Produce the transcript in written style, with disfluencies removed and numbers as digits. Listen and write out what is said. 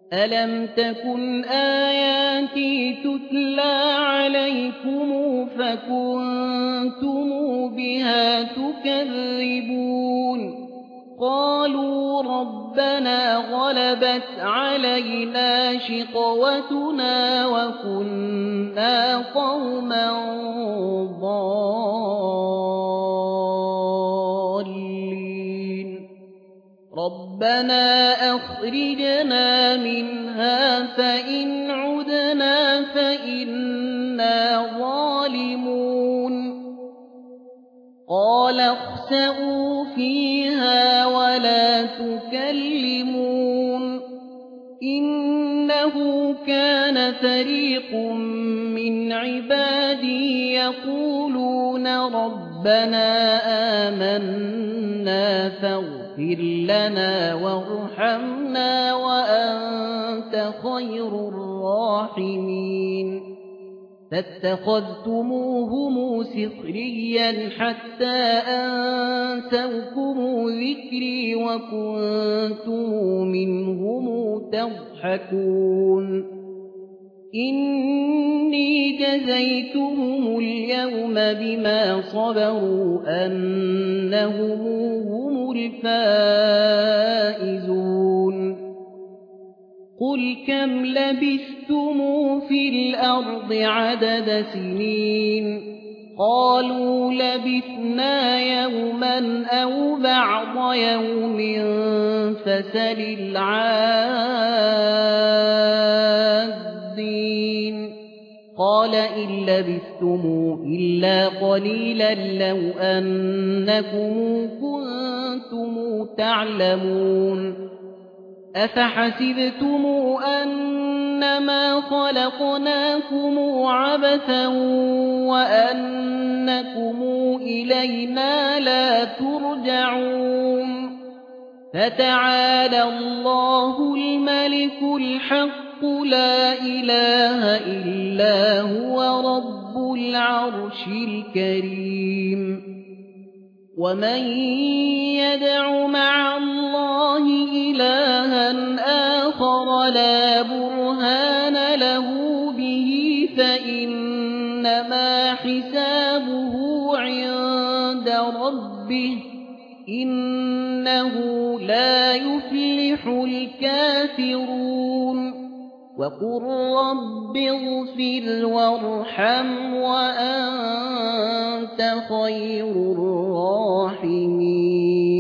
ألم تكن آياتي تتلى عليكم فكنتم بها تكذبون قالوا ربنا غلبت علينا شقوتنا وكنا قوما ضالين ربنا أخرجنا منها فإن عدنا فإنا ظالمون قال اخسئوا فيها ولا تكلمون إنه كان فريق من عبادي يقولون ربنا آمنا فاغفر لنا وارحمنا وأنت خير الراحمين فاتخذتموهم سخريا حتى أنسوكم ذكري وكنتم منهم تضحكون إني جزيتهم اليوم بما صبروا أنهم هم الفائزون قل كم لبثتم في الأرض عدد سنين قالوا لبثنا يوما أو بعض يوم فسل العادين قال إن لبثتم إلا قليلا لو أنكم كنتم تعلمون أفحسبتم أنما خلقناكم عبثا وأنكم إلينا لا ترجعون فتعالى الله الملك الحق لا إله إلا هو رب العرش الكريم ومن يدع مع الله إلها آخر لا برهان له به فإنما حسابه عند ربه إنه لا يفلح الكافرون وقل رب اغفر وارحم وأنت خير الراحمين